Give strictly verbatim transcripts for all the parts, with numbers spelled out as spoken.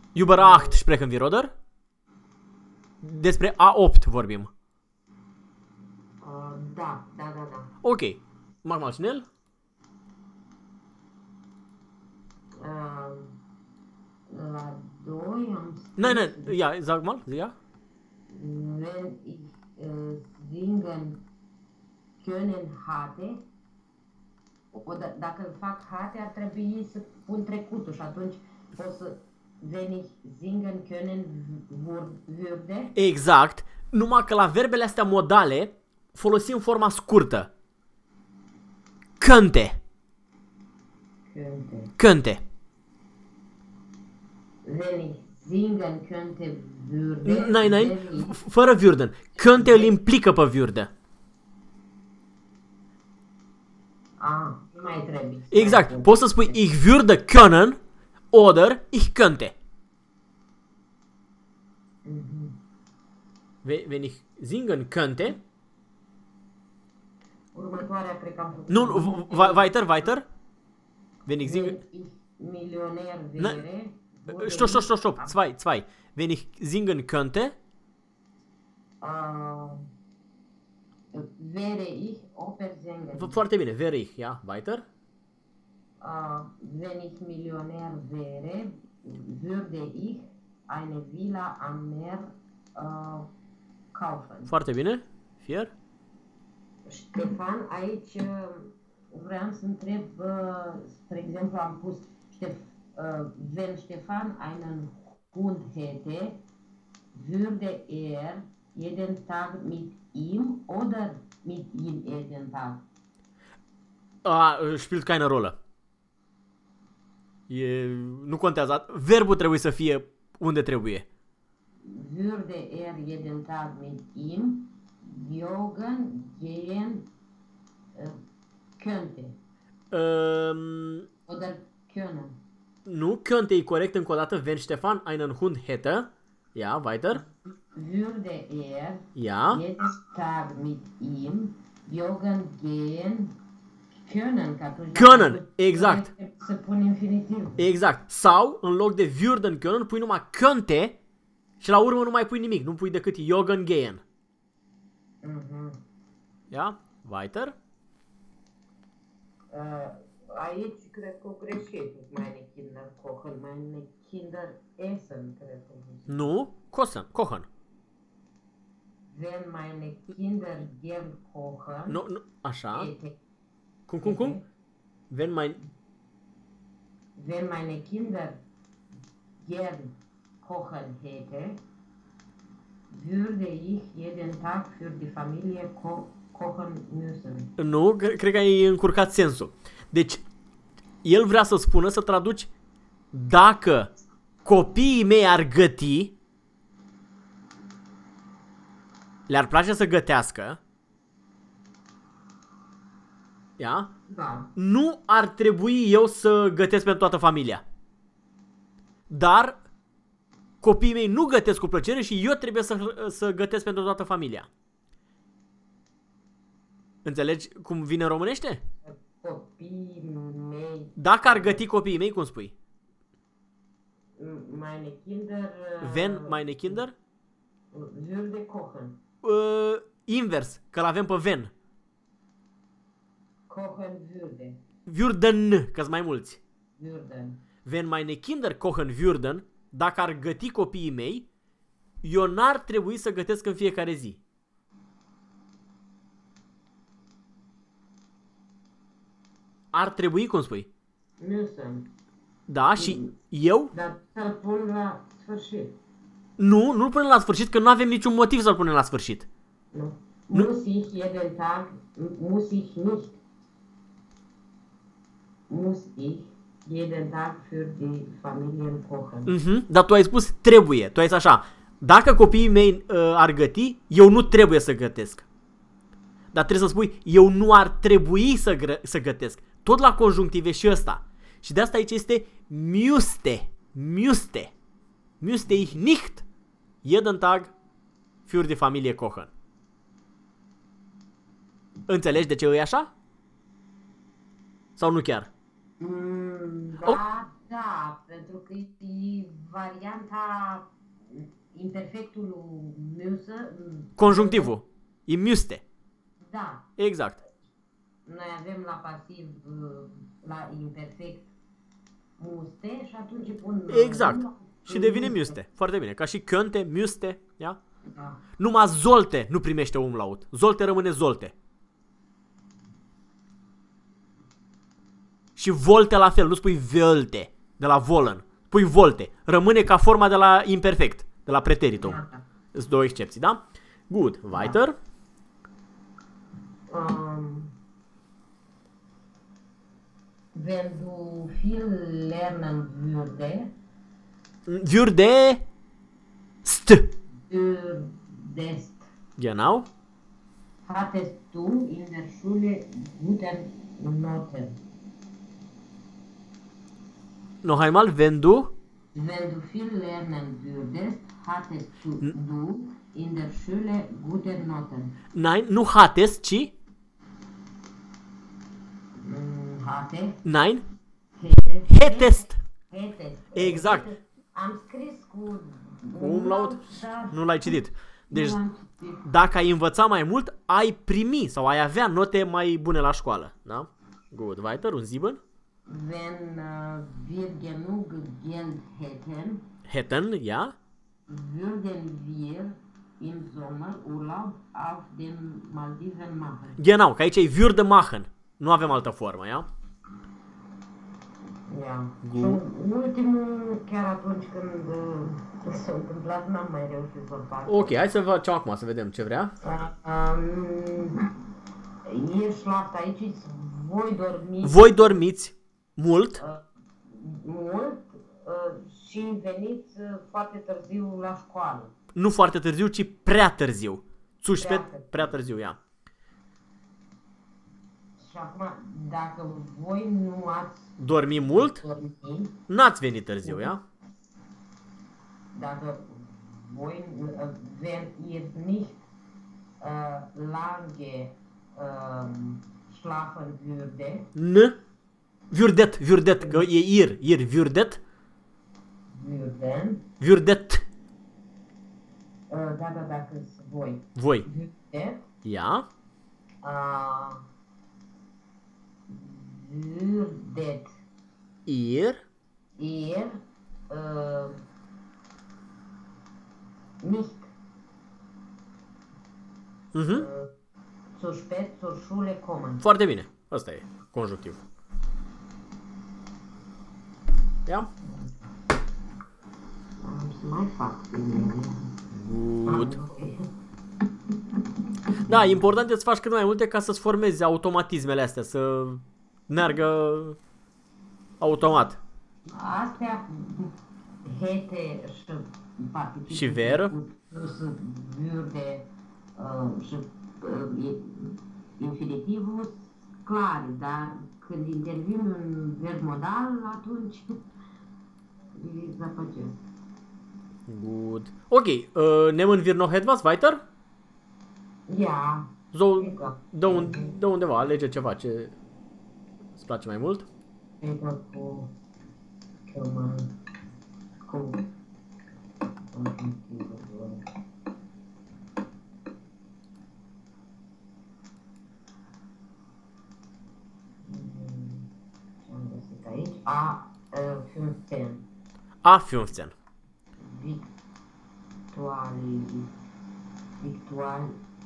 Über acht sprechen wir, oder? Despre A opt vorbim. Uh, da, da, da, da. Ok. Mach mal schnell. Uh, la doi am spus, Nein, nein, ja, sag mal, ja. wenn ich uh, singen können hatte, o, da, dacă îl fac hatte, ar trebui să pun trecutul și atunci o să, wenn ich singen können würde. Exact. Numai că la verbele astea modale folosim forma scurtă. Cânte. Könnte. Cânte. Wenn ich singen könnte würde. Nein, nein, wenn ich- f- fără würden. Cânte îl implică pe würde. Ah, nu mai trebuie. Exact. Poți să spui ich würde können oder ich könnte. Ve- Wenn ich singen könnte. Următoarea cred că am făcut. Nu, nu, v- v- weiter, weiter. Wenn ich singen... Wenn ich Millionär Na- wäre. würde Stopp, stopp, ich- stopp, stopp. Zwei, zwei. Wenn ich singen könnte. Ah, wäre ich Opernsänger. Foarte bine. Wäre ich, ja. Weiter. Ah, wenn ich Millionär wäre, würde ich eine Villa am Meer ah, kaufen. Foarte bine. Vier. Ștefan, aici uh, vreau să întreb, uh, spre exemplu, am pus Ștef, uh, wenn Stefan einen Hund hätte, würde er jeden Tag mit ihm oder mit ihm jeden Tag? A, spielt keine Rolle. E, nu contează. Verbul trebuie să fie unde trebuie. Würde er jeden Tag mit ihm joggen gehen uh, könnte Um, oder können? nu, könnte e corect încă o dată. Wenn Stefan einen Hund hätte. Ja, weiter. Würde er Ja. jeden Tag mit ihm joggen gehen können. Că atunci Können, exact. trebuie Să pun infinitiv. Exact. Sau, în loc de würden können, pui numai könnte și la urmă nu mai pui nimic. Nu pui decât Joggen gehen. Mhm. Ja? Weiter. Uh, aici cred că o greșit. Meine Kinder kochen, meine Kinder essen, cred că. Nu, kochen. Kochen. Wenn meine Kinder gern kochen. Nu, nu, așa. ete- Cum, cum, cum? Wenn mein... Wenn meine Kinder gern kochen hätte, würde ich jeden Tag für die Familie ko kochen müssen. Nu, cre- cred că ai încurcat sensul. Deci, el vrea să spună, să traduci, dacă copiii mei ar găti, le-ar place să gătească, ia? Da. Nu ar trebui eu să gătesc pentru toată familia. Dar copiii mei nu gătesc cu plăcere și eu trebuie să, să gătesc pentru toată familia. Înțelegi cum vine în românește? Copiii mei, Dacă ar găti copiii mei, cum spui? meine Kinder uh, Wenn meine Kinder? würde kochen. Uh, invers, că l-avem pe wenn. Kochen würde. Würden, că-s mai mulți. Würden. Wenn meine Kinder kochen würden, dacă ar găti copiii mei, eu n-ar trebui să gătesc în fiecare zi. Ar trebui, cum spui? Müssen. Da, și eu? Dar să-l pun la sfârșit. Nu, nu-l punem la sfârșit, că nu avem niciun motiv să-l punem la sfârșit. Nu. Muss ich jeden Tag, muss ich nicht. Muss ich jeden Tag für die Familien kochen. Mhm. Dar tu ai spus trebuie, tu ai zis așa, dacă copiii mei uh, ar găti, eu nu trebuie să gătesc. Dar trebuie să spui, eu nu ar trebui să, gră- să gătesc. Tot la conjunctive și ăsta. Și de asta aici este müsste, müsste. Müsste ich nicht jeden Tag für die Familie kochen. Înțelegi de ce e așa? Sau nu chiar? Mm, da, Oh. da, pentru că e varianta imperfectului müse. Conjunctivul. E müsste. Da. Exact. Noi avem la pasiv, la imperfect, muste și atunci pun... Exact. Și devine müsste. Foarte bine. Ca și könnte, müsste. Ia? Da. Numai zolte nu primește umlaut. Zolte rămâne zolte. Și volte la fel. Nu spui velte de la volen. Pui volte. Rămâne ca forma de la imperfect. De la preteritum. Da. Sunt două excepții, da? Good. Weiter. Um, wenn du viel lernen würde, Würde. St. würdest, Genau. hattest du in der Schule gute Noten. Noch einmal, wenn du. Wenn du viel lernen würdest, hattest du, du in der Schule gute Noten. Nein, nu hattest, ci. Mm, Hatte, Nein. hätte, Hättest. hättest. Exact. Am scris cu Umlaut? dar Nu l-ai citit. Deci, nu am citit. dacă ai învăța mai mult, ai primi sau ai avea note mai bune la școală. Da? Good. Weiter, un sieben. Wenn uh, wir genug Geld hätten, Hätten, ja. würden wir im Sommer Urlaub auf den Maldiven machen. Genau, că aici e würde machen. Nu avem altă formă, ia? Ia. Și ultimul, chiar atunci când uh, s-a întâmplat, n-am mai reușit să-l fac. Ok, hai să facem acum, să vedem ce vrea. Uh, um, ești la asta aici, voi dormiți Voi dormiți mult. uh, mult uh, și veniți uh, foarte târziu la școală. Nu foarte târziu, ci prea târziu. Zu spät, Prea târziu. prea târziu, ia. Și acum, dacă voi nu ați Dormi mult, dormit, n-ați venit târziu, ia? dacă voi, uh, wenn ihr nicht uh, lange uh, schlafen würde, N. Würdet, würdet, că e ir, ir, würdet, würden, würdet, uh, da, da, dacă voi, voi, würdet, ia, uh, würdet ir, ihr uh, nicht mhm. uh, zu spät zur Schule kommen. Foarte bine, ăsta e conjunctiv. Ia? Am să mai fac bine. Good. Da, important e să faci cât mai multe ca să-ți formezi automatismele astea, să meargă automat. Astea, hete și participul Și ver. plus würde uh, și uh, i- infinitivul clar, dar când intervin un verb modal, atunci îi zăpăcesc. Good. Ok, uh, nehmen wir noch etwas weiter? Ia, So, Exact. de, un, de undeva, alege ceva ce îți place mai mult. cred cu cămân, cu conjunctivul. Ce am găsit aici? A uh, fünfzehn. A fünfzehn. Victuali, victual,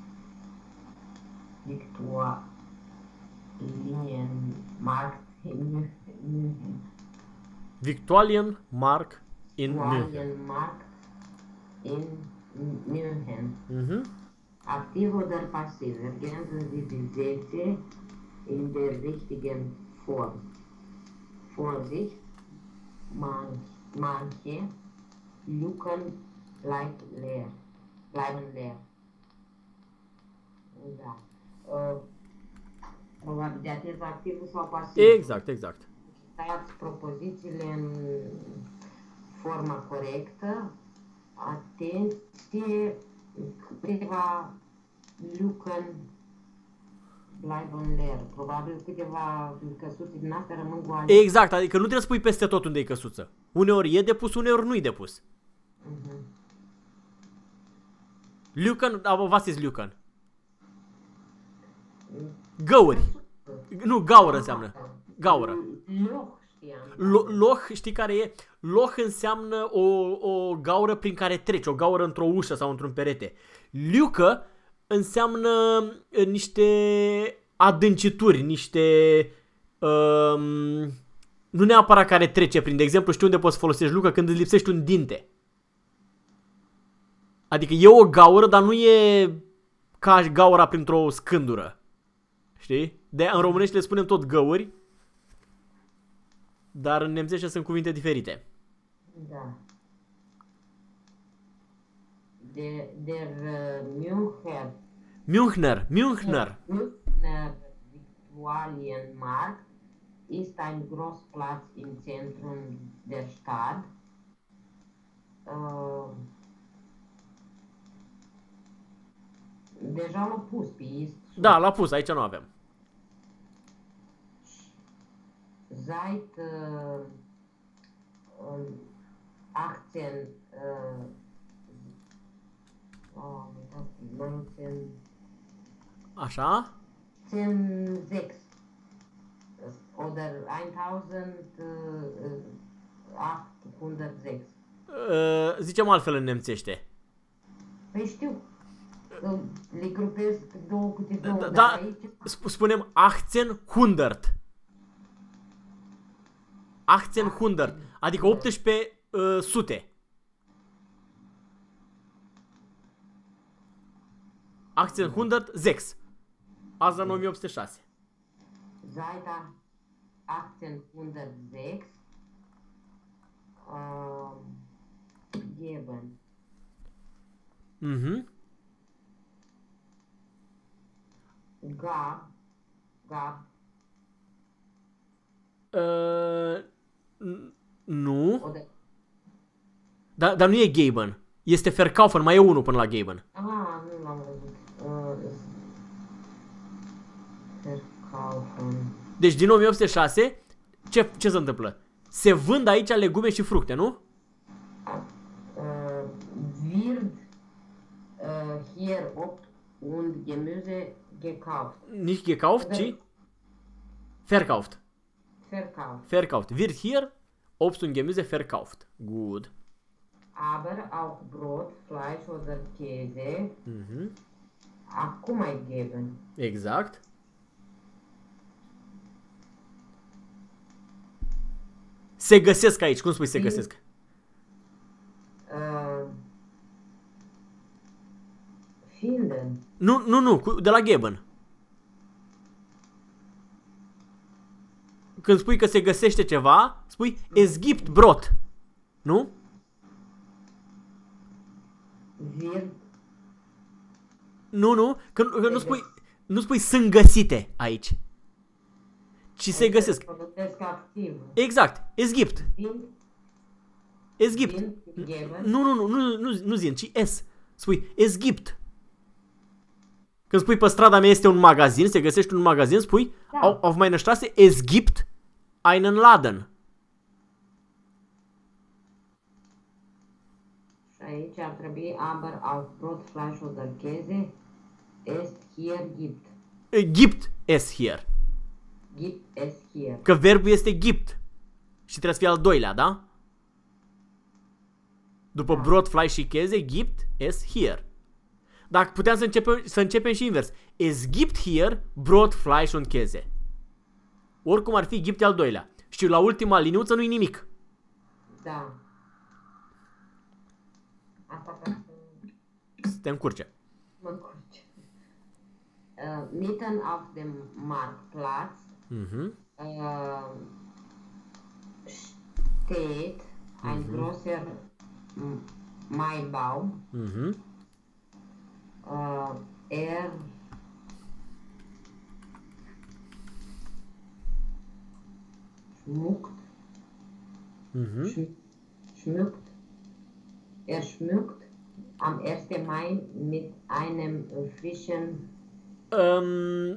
victualien, markt in München. Victualien Mark in München. Victualien markt in München. Mhm. Aktiv oder passiv? Ergänzen Sie die Sätze in der richtigen Form. Vorsicht, man, manche Lücken bleiben leer. Bleiben leer. Da. Uh, probabil de atins activul sau pasiv. Exact, exact. Dați propozițiile în forma corectă. Atenție, câteva Lücken bleiben leer. Probabil câteva căsuțe din astea rămân goale. Exact, adică nu trebuie să pui peste tot unde e căsuță. Uneori e depus, uneori nu e depus. Mhm. Lucan, was ist Lucan? Găuri. Nu, gaură înseamnă. Gaură. Loch știam. Lo- Loch, știi care e? Loch înseamnă o, o gaură prin care treci, o gaură într-o ușă sau într-un perete. Liucă înseamnă uh, niște adâncituri, niște... Um, nu neapărat care trece prin, de exemplu, știi unde poți folosești lucă când îți lipsește un dinte. Adică e o gaură, dar nu e ca gaura printr-o scândură. Știi? De în românește le spunem tot găuri, dar în nemțește sunt cuvinte diferite. Da. De, der uh, Müncher, Münchner, Münchner. Münchner Viktualienmarkt ist ein Großplatz im Zentrum der Stadt. Uh, deja l-am pus pe ist. Da, l-a pus, aici nu avem. Seit uh, um, achtzehn, uh, oh, nouăsprezece, Așa? sechs oder achtundzeci. Uh, zicem altfel în nemțește. Păi știu, uh, le grupez două câte două, Da, dar da, aici... sp- spunem achtzehnhundert. achtzehnhundert, adică optsprezece uh, sute. achtzehnhundert sechs. Asta în o mie opt sute șase. Seit achtzehnhundertsechs uh, geben. Mhm. Gab, gab, Uh, n- nu. oder, Dar, dar nu e Gaben. Este Verkaufen, mai e unul până la Gaben. ah, nu l-am văzut. Uh, Verkaufen. Deci din o mie opt sute șase, ce, ce se întâmplă? Se vând aici legume și fructe, nu? Uh, wird uh, hier Obst und Gemüse gekauft. Nicht gekauft, ci verkauft. Verkauft. Verkauft. Wird hier Obst und Gemüse verkauft. Gut. Aber auch Brot, Fleisch oder Käse Mhm. auch mai geben. Exact. Se găsesc aici. Cum spui se găsesc? Uh, finden. Nu, nu, nu, cu- de la Gaben. Când spui că se găsește ceva, spui es gibt Brot. Nu? Wird Nu, nu, că, că nu spui nu spui sunt găsite aici. Ci se găsesc. folosesc activ. Exact. Es gibt. Find, Es gibt. find geben. Nu, nu, nu, nu, nu, nu zin, ci es. Spui es gibt. Când spui pe strada mea este un magazin, se găsește un magazin, spui Da. auf, auf meiner Straße es gibt einen Laden. Și aici ar trebui aber auch Brot, Fleisch oder Käse es hier gibt. Äh, Gibt es hier. Gibt es hier. Că verbul este gibt. Și trebuie să fie al doilea, da? După Da. Brot, Fleisch și Käse, gibt es hier. Dacă puteam să începem, să începem și invers. Es gibt hier Brot, Fleisch und Käse. Oricum ar fi, gibt e al doilea. Și la ultima liniuță nu-i nimic. Da. Asta ca să Să te încurce. mă încurce. Uh, mitten auf dem Marktplatz Mhm. uh, steht ein großer M- Maibaum. Mhm. Uh, er schmuckt, Mhm. sch schmückt, er schmückt am ersten Mai mit einem frischen Um,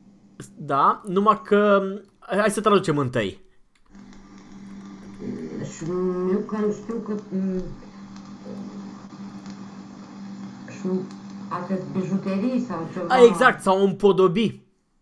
da, numai că... Hai să traducem întâi. Schmücken, știu că m, șu, astea bijuterii sau ceva. A, exact, sau împodobi.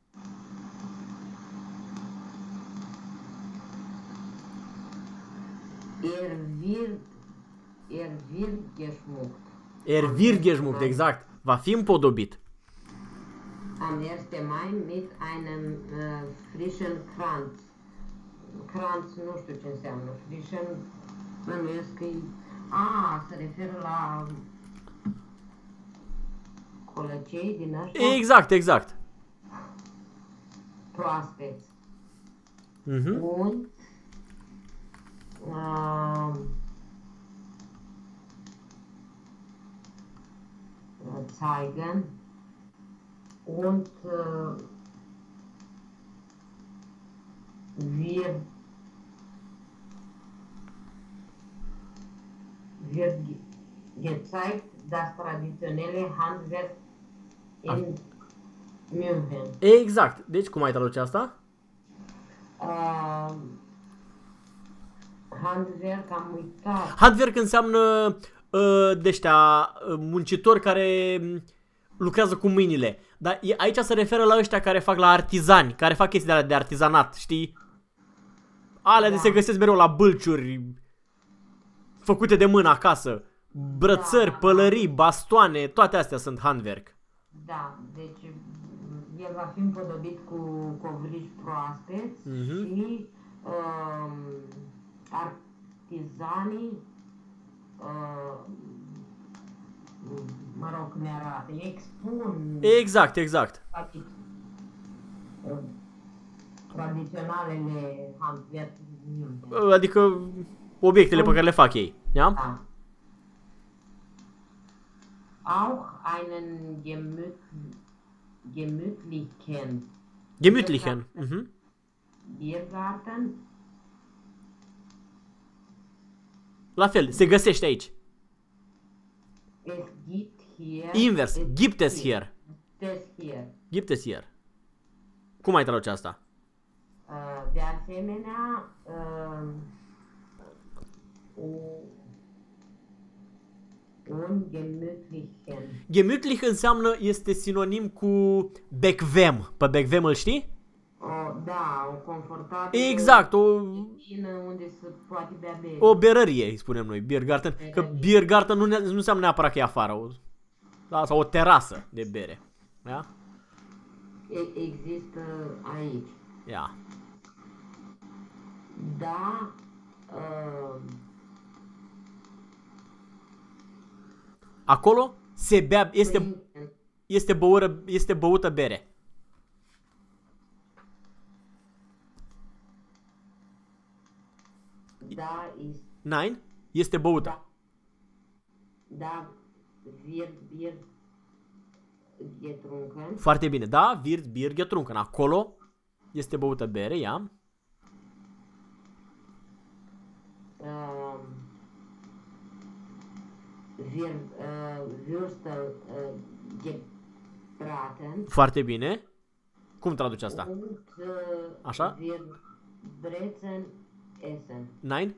Er wird, er wird geschmückt. Er wird geschmückt, exact. Va fi împodobit. Am ersten Mai mit einem uh, frischen Kranz. Kranz, nu știu ce înseamnă. Frischen, bănuiesc că a, se referă la colăcei din ăștia Exact, exact. proaspeți. Mhm. Und uh, zeigen und uh, wir wird ge- gezeigt das traditionelle Handwerk in München. Exact. Deci, cum ai traduce asta? Uh, Handwerk am uitat. Handwerk înseamnă uh, de ăștia, uh, muncitori care um, lucrează cu mâinile. Dar e- aici se referă la ăștia care fac la artizani, care fac chestii de alea de artizanat, știi? Alea de Da. se găsesc mereu la bâlciuri, făcute de mână acasă. Brățări, Da. pălării, bastoane, toate astea sunt handwerk. Da, deci el va fi împodobit cu covriși proaspeți Mhm. și um, artizanii, uh, mă rog, cum arată, expun Exact, exact. practic, uh, tradiționalele handwerk din München. Adică obiectele pe care le fac ei. Da? Da. Auch einen gemüt gemütlichen Gemütlichen. Mhm. Biergarten. La fel, se găsește aici. Es gibt hier. Invers, gibt es hier. Gibt es hier. Gibt es hier. Cum ai traduce asta? Uh, De asemenea, uh, u- un gemütlichen. Gemütlich înseamnă, este sinonim cu bequem. Pe bequem îl știi? O, da, o confortabilă. Exact, o, Cină unde se poate bea bere. o berărie, îi spunem noi, Biergarten. Că Berărie. Biergarten nu, ne- nu înseamnă neapărat că e afară. O, da, sau o terasă de bere. Da? E- Există aici. Ia. Da, uh, Acolo se bea, este, prin- este, băură, este băută bere. da, ist, Nein? Este băută. da, da, wird Bier getrunken. Foarte bine. Da, wird Bier getrunken. Acolo este băută bere, ia. Uh, wird uh, Würstel uh, gebraten. Foarte bine. Cum traduci asta? Und uh, Așa? wird Brezen essen. Nein?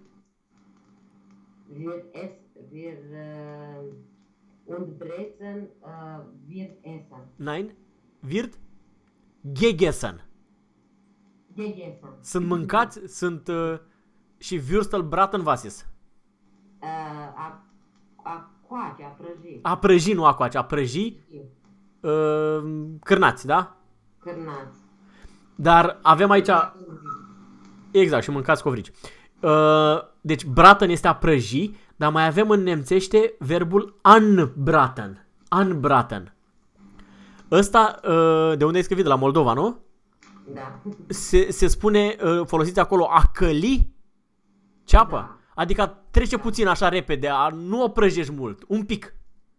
Wird es, wird uh, und Brezen uh, wird essen. Nein? Wird gegessen. Gegessen. Sunt mâncați, sunt uh, și Würstelbraten was ist. Uh, a, a coace, a prăji. A prăji, nu a coace, a prăji uh, cârnați, da? Cârnați. Dar avem aici... Exact, și mâncați covrici. Uh, deci braten este a prăji, dar mai avem în nemțește verbul anbraten. Anbraten. Ăsta, uh, de unde e scris? De la Moldova, nu? Da. Se, se spune, uh, folosiți acolo, a căli ceapă. Da. Adică a trece puțin așa repede, a nu o prăjești mult, un pic.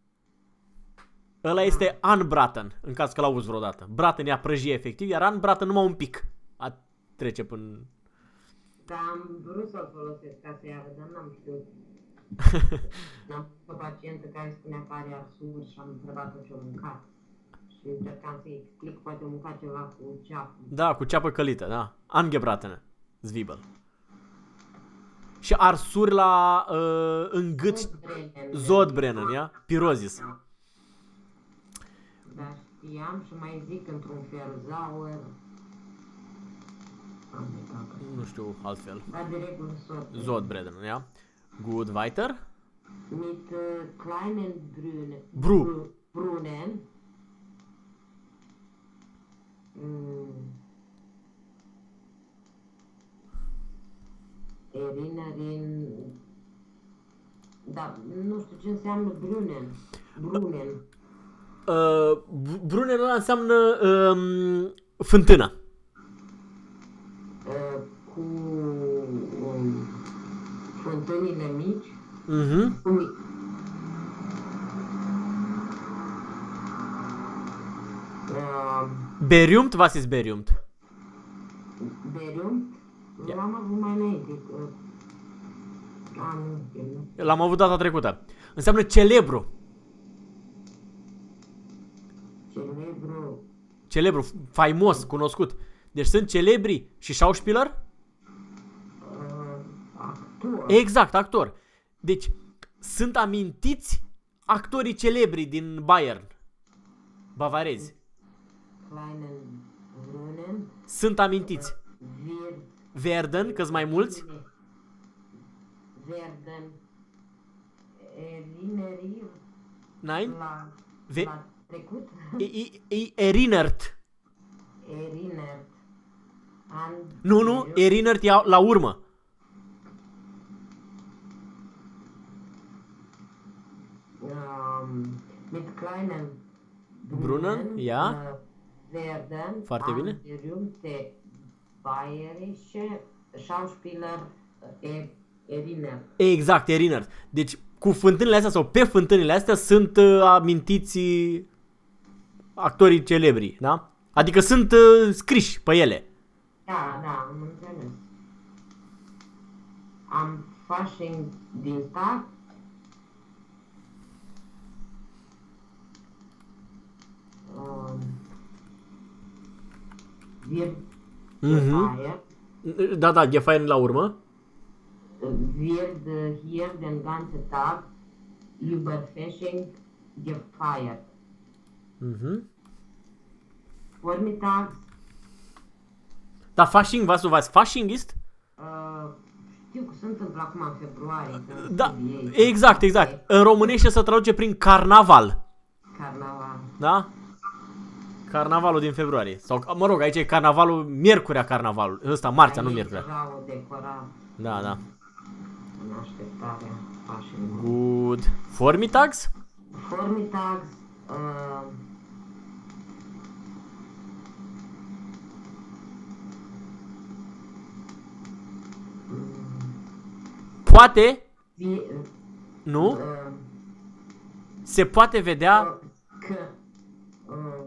Ăla este anbraten, în caz că l-auzi vreodată. Braten e a prăji efectiv, iar anbraten numai un pic. A trece până... Dar am vrut să-l folosesc ca să iară, dar n-am știut. Am o pacientă care spunea că are arsuri și am întrebat-o ce-o mâncat. Și încercam să-i explic, poate o mâncat ceva cu ceapă. Da, cu ceapă călită, da. Angebraten, Zwiebel. Și arsuri la uh, în gât. Zodbrennen. Zodbrennen, ia? Pirozis. Dar știam și mai zic într-un fel, Zauer. Am uitat. Nu știu altfel. Dar de regulă Zodbrennen. Zodbrennen, ja? Gut, weiter. Mit uh, kleinen Brünen. Bru. Bru- Brunnen. Mm. Erinnerin. Da, nu știu ce înseamnă Brunnen. Brunnen. Uh, Brunnen ăla înseamnă um, fântână. Uh, cu um, fântânile mici. Mhm. Cu mi- uh, Berühmt, was ist berühmt? Berium. Ia. L-am avut mai înainte. Uh, a, nu, nu. L-am avut data trecută. Înseamnă celebru. Celebru. Celebru, faimos, cunoscut. Deci sunt celebri și Schauspieler? Uh, actor. Exact, actor. Deci sunt amintiți actorii celebri din Bayern. Bavarezi. Kleinen Brunnen. Sunt amintiți. Wir. Verden, că-s mai mulți. Werden. Erinneriri. Nein? La, Ve- la trecut. I, i, i, erinnert. Erinnert. An. Nu, nu, erinnert e la urmă. Um, mit kleinen Brunnen, ja. uh, werden Foarte bine. berühmte bayerische Schauspieler uh, erinnert. Exact, erinnert. Deci cu fântânile astea sau pe fântânile astea sunt uh, amintiți actorii celebri, da? Adică sunt uh, scriși pe ele. Da, da, am înțeles. Am Fasching din Tag. Um, wir Mhm. gefeiert. Da, da, gefeiern la urmă. Wird äh, hier den ganzen Tag über Fasching gefeiert. Mhm. Vormittags Da, Fasching, was du weißt, Fasching ist? uh, știu că se întâmplă acum în februarie. când Da, studii, exact, exact. În românește se traduce prin carnaval. Carnaval. Da? Carnavalul din februarie. Sau, mă rog, aici e carnavalul, miercurea carnavalul. Ăsta, marțea, nu Aici miercurea. deja o decorat Da, da. în așteptarea Fasching. Good. Vormittags? Vormittags uh, Poate, vi, nu? uh, Se poate vedea că uh,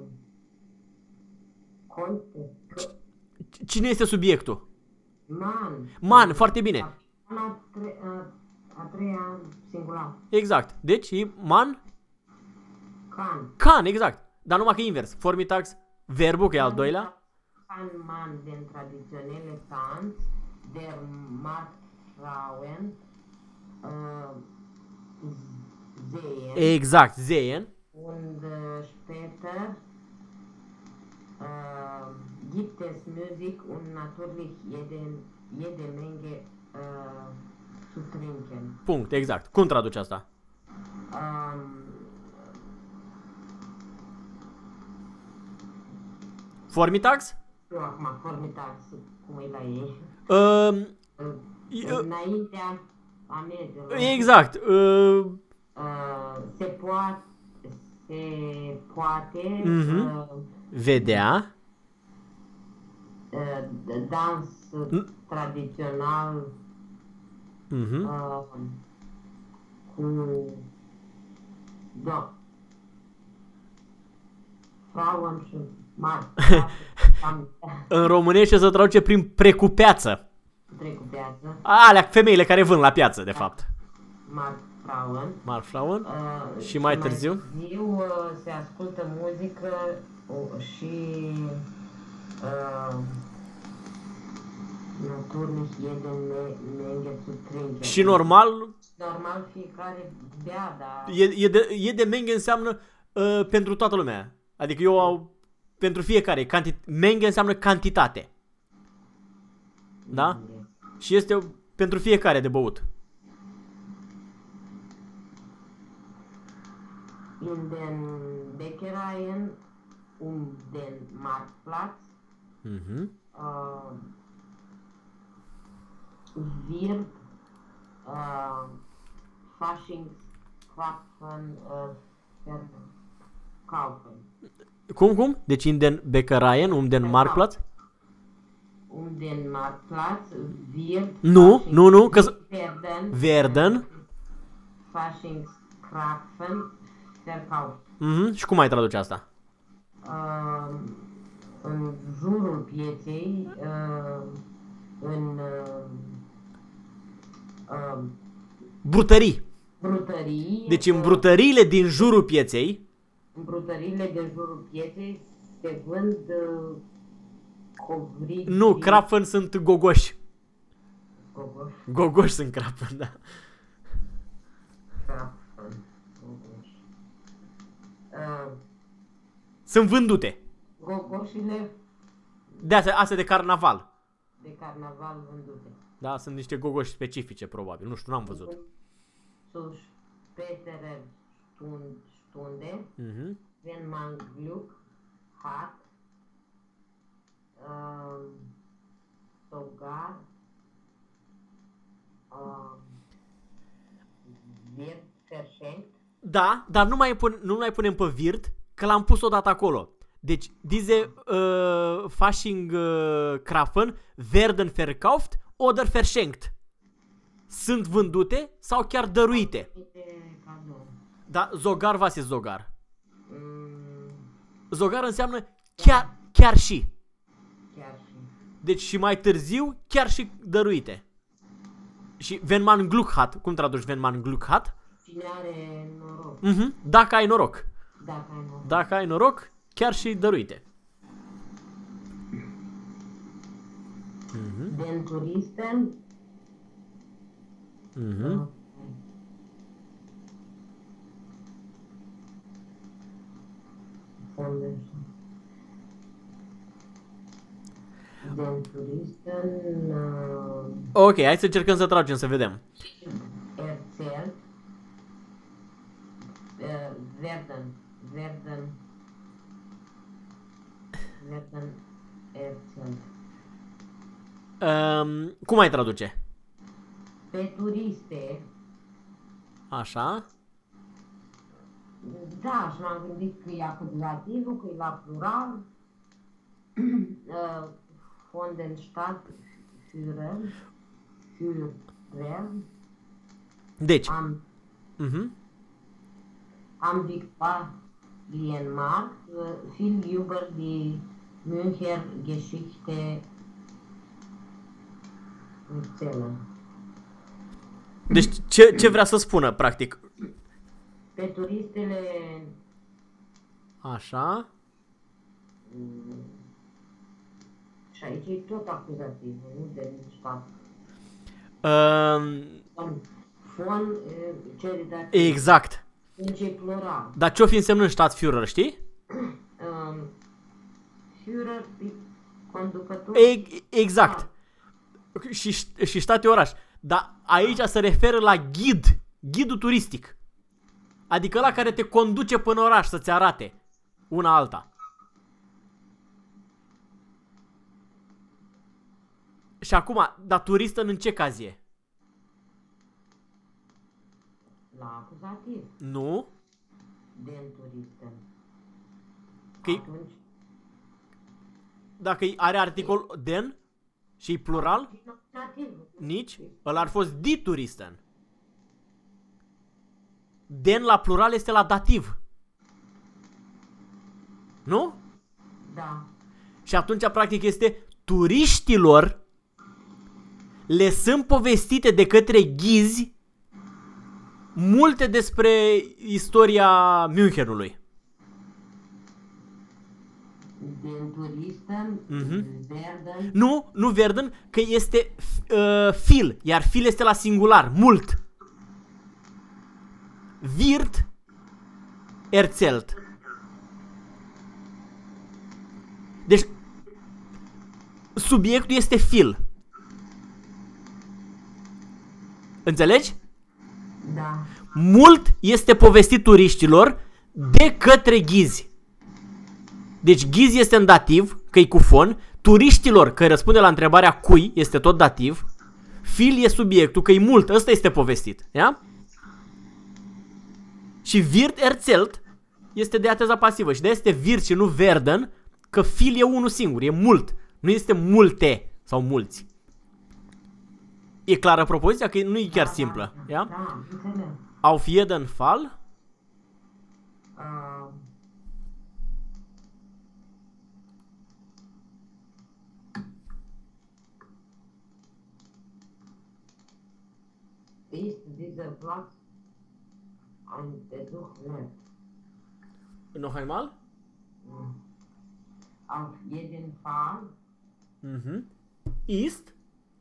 conte, că, cine este subiectul. man. Man, foarte bine. A, tre, a, a treia singular. Exact. Deci, e man, Can. can, exact. Dar numai că invers. Vormittags, verbul, că e al doilea. Can man den traditionelle Tanz der Marktfrauen uh, sehen Exact, sehen. und uh, später uh, gibt es Musik und natürlich jede, jede Menge uh, zu trinken. Punct, exact. Cum traduce asta? Um, Vormittags? eu acum, vormittags, cum e la ei, Uh, uh, înaintea amiezilor. exact. Uh, Uh, se poate se poate Mhm. uh, vedea. uh, dans Mm. tradițional Mhm. uh, cu da Frauen și mari am În românește se traduce prin precupeață. trec cu piață Alea, femeile care vând la piață, de fapt. mari Frauen. Marfrauen. Uh, Și mai târziu? târziu uh, se ascultă muzică uh, și uh, Natürlich jeden Menge zu trinken. Și normal, Normal fiecare bea, dar... e, e, de, e de menge înseamnă uh, pentru toată lumea. Adică eu au, pentru fiecare. Canti- menge înseamnă cantitate. Da? Și este pentru fiecare de băut. In den Bäckereien um den Marktplatz Mhm. uh, wird uh, Faschingskrapfen uh, verkaufen. Cum, cum? Deci in den Bäckereien, um den Marktplatz? Um den Marktplatz wird Nu, nu, nu, că s- werden, werden. Faschingskrapfen verkauft. Mhm. Și cum ai traduce asta? Uh, în jurul pieței, uh, în uh, uh, Brutării. brutării, Deci în uh, brutăriile din jurul pieței, în brutăriile din jurul pieței se vând uh, covrigi. nu, Krapfen sunt gogoși. Gogoși, Gogoși sunt Krapfen, da. Krapfen, gogoși. Uh, Sunt vândute. gogoșile De astea, astea de carnaval. de carnaval vândute. Da, sunt niște gogoși specifice, probabil. Nu știu, n-am văzut. Sus Peter Stund, Stunde, Mhm. wenn man Glück hat, ähm, sogar ähm, wird verschenkt. Da, dar nu mai, pun, nu mai punem pe virt, că l-am pus odată acolo. Deci, diese uh, Fasching uh, Krapfen werden verkauft oder verschenkt. Sunt vândute sau chiar dăruite. Uite, cadou. Da, zogar, was ist zogar? Mm, Zogar înseamnă chiar, chiar și. chiar și. Deci și mai târziu, chiar și dăruite. Și wenn man Glück hat, cum traduci wenn man Glück hat? Cine are noroc, Mhm. Dacă ai noroc. dacă ai noroc. Dacă ai noroc, chiar și dăruite. Mhm. Den Touristen, Mhm. von den den Touristen uh, Ok, hai să încercăm să tragem să vedem. erzählt uh, werden werden werden erzählt. Um, cum ai traduce? Pe turiste, Așa. da, și m-am gândit că e acuzativul, că e la plural. uh, von den Stadtführern, Führer, Deci. am Mhm. am Viktualienmarkt äh, viel über die Münchner Geschichte erzählen. Deci ce, ce vrea să spună, practic? Pe turistele Așa. mm, și aici e tot acuzativ, nu de stat. Um, Von, von uh, ceridativ. exact. Deci e plural. Dar ce-o fi însemnând Stadtführer, știi? Um, Führer, conducător. E, exact. Și, și stat e oraș. Dar aici se referă la ghid. Ghidul turistic. Adică la care te conduce până în oraș să-ți arate una alta. Și acum, dar turistă în ce caz e? La acuzativ. Nu? Den turisten. Că Atunci, dacă are articol den și e plural, nominativ. nici, ăla ar fost die Touristen. Den la plural este la dativ. Nu? Da. Și atunci, practic, este turiștilor le sunt povestite de către ghizi multe despre istoria Münchenului. Den Touristen, Mhm. werden, Nu, nu werden, că este uh, viel, iar viel este la singular, mult. Wird erzählt. Deci, subiectul este viel. Înțelegi? da, Mult este povestit turiștilor de către ghizi. Deci ghizi este în dativ, că-i cu fon, turiștilor, că răspunde la întrebarea cui, este tot dativ, fil e subiectul, că-i mult, ăsta este povestit. Ia? Și wird erzählt este de ateza pasivă și de este wird și nu werden, că fil e unul singur, e mult, nu este multe sau mulți. E clară propoziția? Că nu e chiar simplă. Ia? da, înțeleg. Auf jeden Fall. Uh, ist dieser Platz ein Besuch wert? Noch einmal? Auf jeden Fall Mhm. Ist.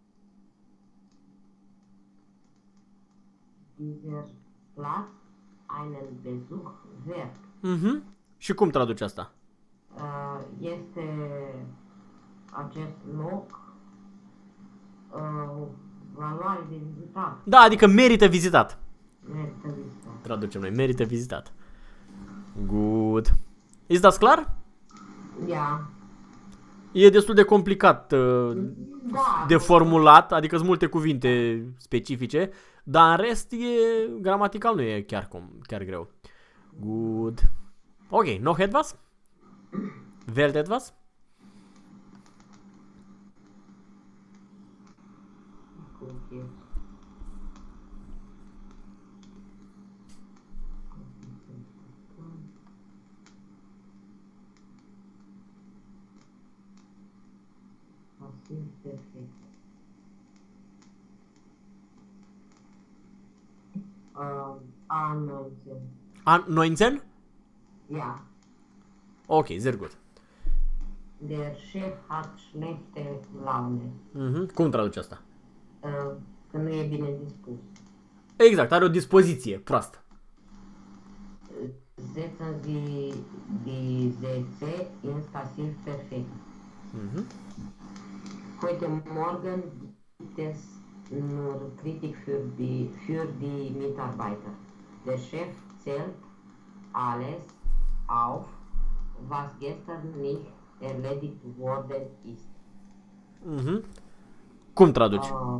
dieser Platz einen Besuch wert. Mhm. Și cum traduci asta? Uh, este acest loc uh, valoare de vizitat. Da, adică merită vizitat. Merită vizitat. Traducem noi, merită vizitat. Good. Ist das clar? Ia. E destul de complicat uh, Da. de formulat, adică sunt multe cuvinte specifice, dar în rest e gramatical nu e chiar cum, chiar greu. Good. Ok, noch etwas? Welt etwas? Okay. Pasiv perfect. Uh, A neunzehn. An neunzehn? Ja. Ok, sehr gut. Der Chef hat schlechte Laune. Mhm. Cum traduci asta? Uh, că nu e bine dispus. Exact, are o dispoziție proastă. Setzen Sie die Sätze ins Passiv perfekt. Mhm. Heute Morgen gibt es nur Kritik für die, für die Mitarbeiter. Der Chef zählt alles auf, was gestern nicht erledigt worden ist. Mhm. Cum traduci? Uh,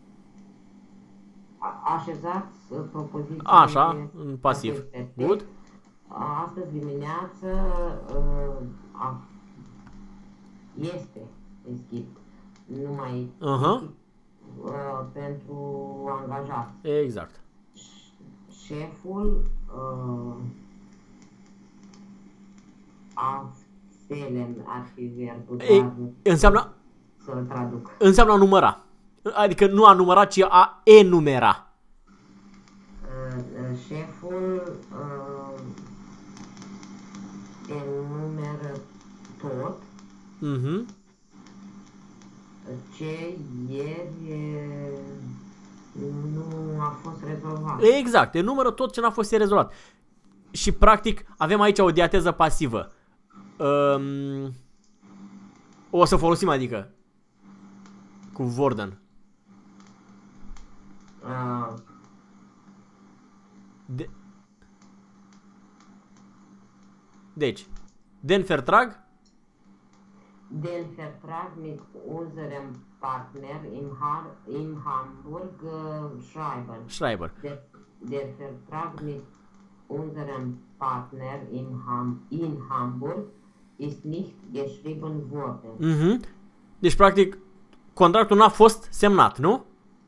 a- așezați uh, propozițiile Așa, în pasiv. perfect. Good. Uh, Astăzi dimineață uh, a, este, es gibt, numai Aha. uh, pentru angajați. Exact. Șeful uh, a felen ar fi verbul, Ei, dar înseamnă, să-l traduc. înseamnă a număra. Adică nu a număra, ci a enumera. Uh, uh, șeful uh, enumeră tot Mhm. ce ieri e, nu a fost rezolvat. Exact, enumără tot ce n-a fost rezolvat. Și practic avem aici o diateză pasivă. Um, o să folosim, adică, cu worden. Uh, De... Deci, den Vertrag, Den Vertrag mit unserem Partner im, Har im Hamburg uh, schreiben. Schreiber. Der, der Vertrag mit unserem Partner im Ham in Hamburg ist nicht geschrieben worden. Mhm. Deci, practic, contractul n-a fost semnat, nu?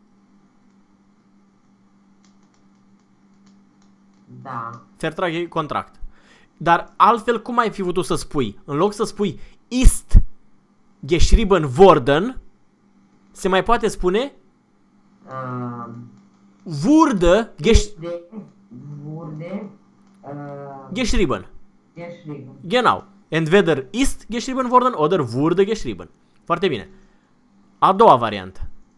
Da. Vertrag e contract. Dar altfel cum ai fi putut să spui? În loc să spui ist geschrieben worden, se mai poate spune Uh, wurde gesch de, wurde uh, geschrieben. geschrieben. Genau. Entweder ist geschrieben worden oder wurde geschrieben. Foarte bine. A doua variantă.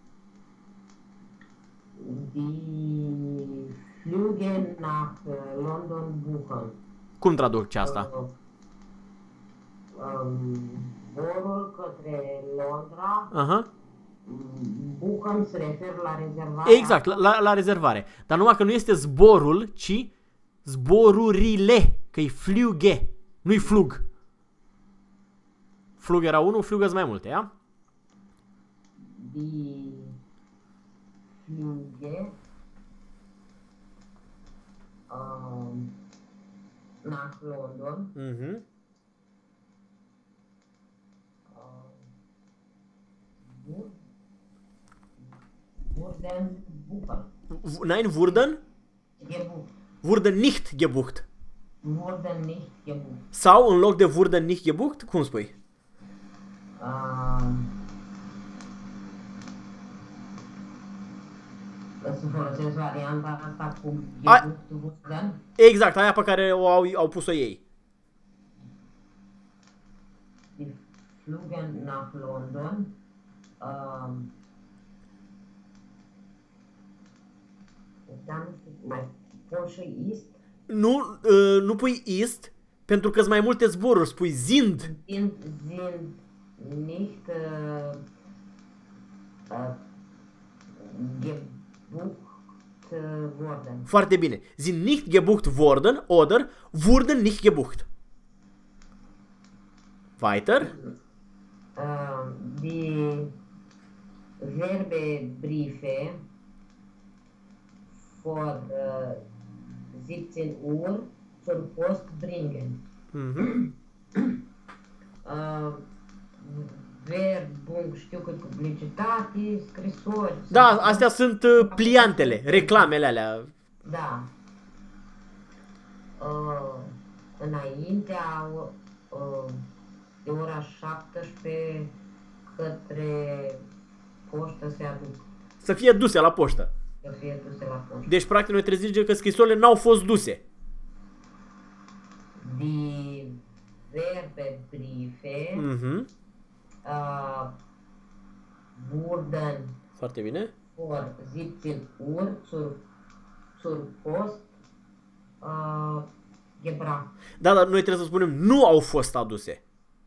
Die Flüge nach uh, London buchen. Cum traduce asta? Uh, um, Zborul către Londra. Aha. Buchen se referă la rezervare. Exact, la, la, la rezervare. Dar numai că nu este zborul, ci zborurile. Că-i Flüge, nu-i flug. Flug era unul, flug sunt mai multe, ia? Die Flüge um, nach London. Mhm. Uh, wurden buchen. V- Nein, wurden? Gebucht. Wurden nicht gebucht. Wurden nicht gebucht. Sau în loc de wurden nicht gebucht, cum spui? Uh, să folosesc varianta asta cu A- gebucht wurden. Exact, aia pe care o au, au pus-o ei. Die flogen nach London. Um, dann mai Porsche ist Nu, uh, nu pui ist, pentru că sunt mai multe zboruri, spui sind. sind, sind nicht uh, uh, gebucht uh, worden. Foarte bine. Sind nicht gebucht worden oder wurden nicht gebucht. Weiter. Uh, die Werbebriefe vor uh, siebzehn Uhr zur Post bringen. Mhm. Uh, Werbung, știu că publicitate, scrisori. Da, astea sunt uh, pliantele, reclamele alea. Da. Uh, înaintea uh, de ora șaptesprezece către poștă se aduc. Să fie duse la poștă. Să fie duse la poștă. Deci, practic, noi trebuie să zicem că scrisorile n-au fost duse. Die Werbebriefe Mhm. uh, wurden Foarte bine. vor siebzehn Uhr zur, zur Post uh, gebracht. Da, dar noi trebuie să spunem nu au fost aduse.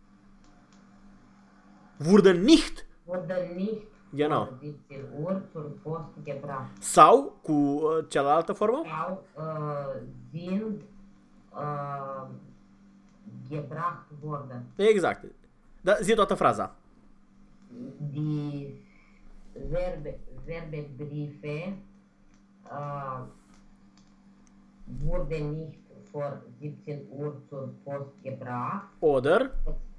Wurden nicht. Wurden nicht Genau. vor siebzehn Uhr zur Post gebracht. Sau, cu uh, cealaltă formă? Sau uh, sind uh, gebracht worden. Exact. Da, zi toată fraza. Die Verbe, Werbebriefe uh, wurden nicht vor siebzehn Uhr zur Post gebracht. Oder.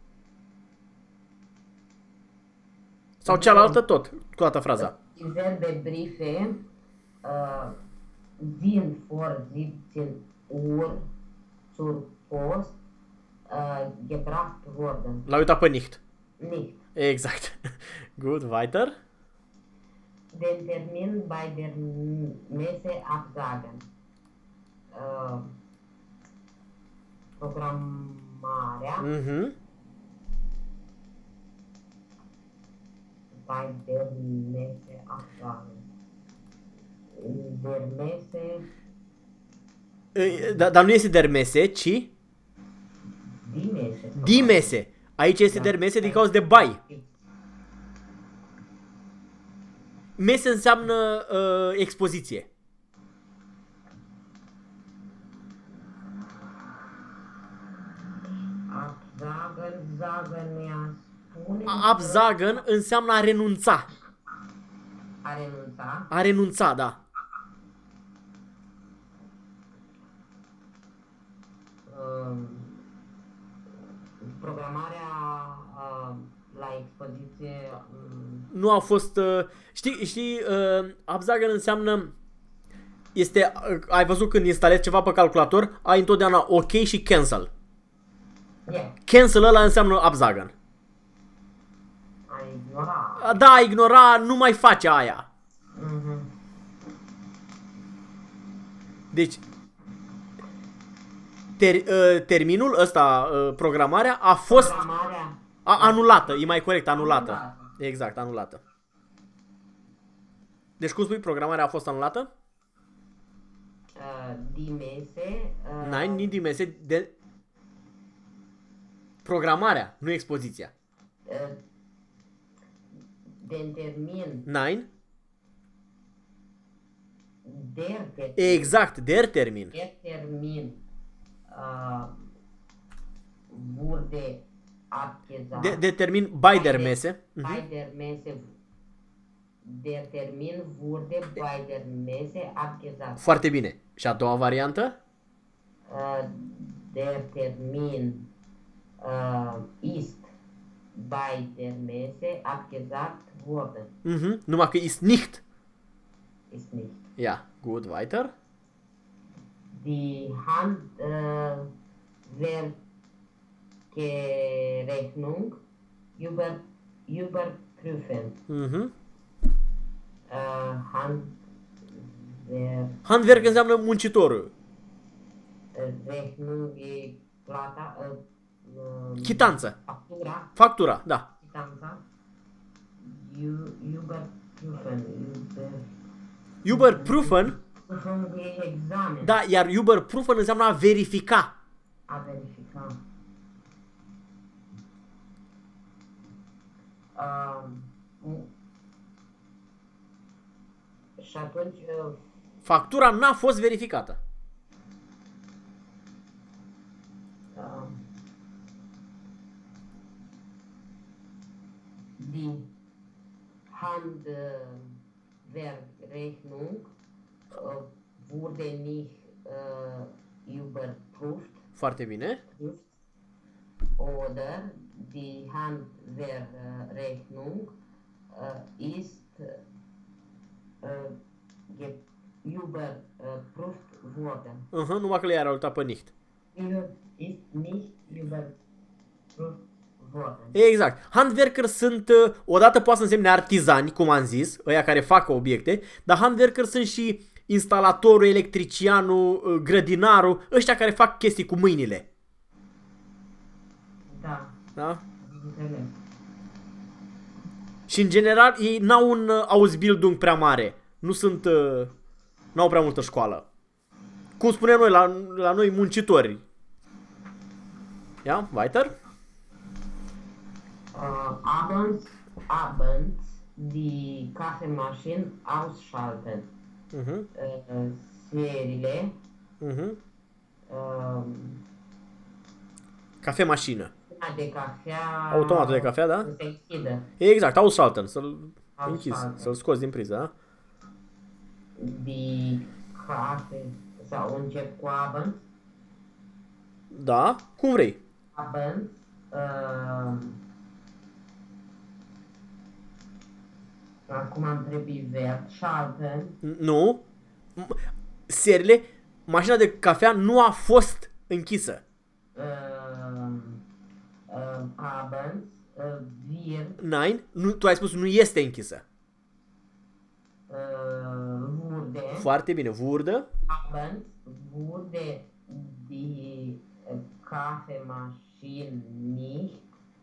Sau cealaltă tot, cu toată fraza. Die Werbebriefe uh, sind vor siebzehn Uhr zur Post uh, gebracht worden. L-a uitat pe nicht. Nicht. Exact. Good, weiter. Den Termin bei der Messe absagen. Uh, programarea Mhm. bei der Messe absagen. Der Messe, E, Da, dar nu este der Messe, ci die Messe. die Messe. Aici este der Messe din cauza de bai. Messe înseamnă uh, expoziție. Absagen, sagen, ja, spune. Absagen înseamnă a renunța. A renunța. A renunța, da. Uh, programarea uh, la expoziție. Um, Nu a fost... Uh, știi, știi uh, absagen înseamnă... Este, uh, ai văzut când instalezi ceva pe calculator, ai întotdeauna OK și cancel. yeah, Cancel ăla înseamnă absagen. a ignora. Da, a ignora, nu mai face aia. Mhm. Deci, ter, uh, terminul ăsta, uh, programarea, a fost Programarea a, anulată. E mai corect, anulată. Anulată. Exact, anulată. Deci cum spui, programarea a fost anulată? uh, dimese uh, N-ai nici dimese de... Programarea, nu expoziția. uh, determin Nine? der termin Exact, der termin. der termin uh, wurde abgesagt. De, determin by der Messe. Mhm. Bei der Messe der Termin wurde bei der Messe abgesagt. Foarte bine. Și a doua variantă? Uh, der Termin uh, ist bei der Messe abgesagt worden. Mhm. Numai că ist nicht. Ist nicht. Ja, gut, weiter. Die Handwerkrechnung über, überprüfen. Mhm. Uh, Handwerk Handwerk înseamnă muncitorul. Rechnung e plata, uh, uh, Chitanță. factura, Factura, da. chitanța, U- Überprüfen, Über- Überprüfen, Prüfung e examen, da, iar Überprüfen înseamnă a verifica. a verifica. Um, și atunci, uh, Factura n-a fost verificată. uh, die Handwerkrechnung uh, wurde nicht uh, überprüft Foarte bine. oder die Handwerkrechnung uh, ist uh, ge- überprüft worden. Uh-huh, numai că le iar uitat pe nicht. Über- Ist nicht überprüft worden. Exact. Handwerker sunt, uh, odată poate să însemne artizani, cum am zis, ăia care fac obiecte, dar handwerker sunt și instalatorul, electricianul, uh, grădinarul, ăștia care fac chestii cu mâinile. Da, Da? înțeleg. Și în general ei n-au un uh, Ausbildung prea mare. Nu sunt, uh, n-au prea multă școală. Cum spunem noi, la, la noi muncitori. Ia, weiter? Uh, abends, abends die Kaffeemaschine ausschalten. Mhm. Uh, serile, Mhm. uh, Cafe mașină. de cafea, Automatul de cafea, da? să se închidă. Exact, ausschalten, să-l închizi, Ausschalten. să-l scoți din priză, da? Die Kaffee, sau încep cu abends, Da, cum vrei. abends, uh, acum am trebuit verd, schalten, N- Nu. M- Serile, mașina de cafea nu a fost închisă. uh, uh, abends, uh, wir, Nine, nu, tu ai spus nu este închisă. uh, wurde, Foarte bine, vurdă. abends wurde die äh, Kaffeemaschine nicht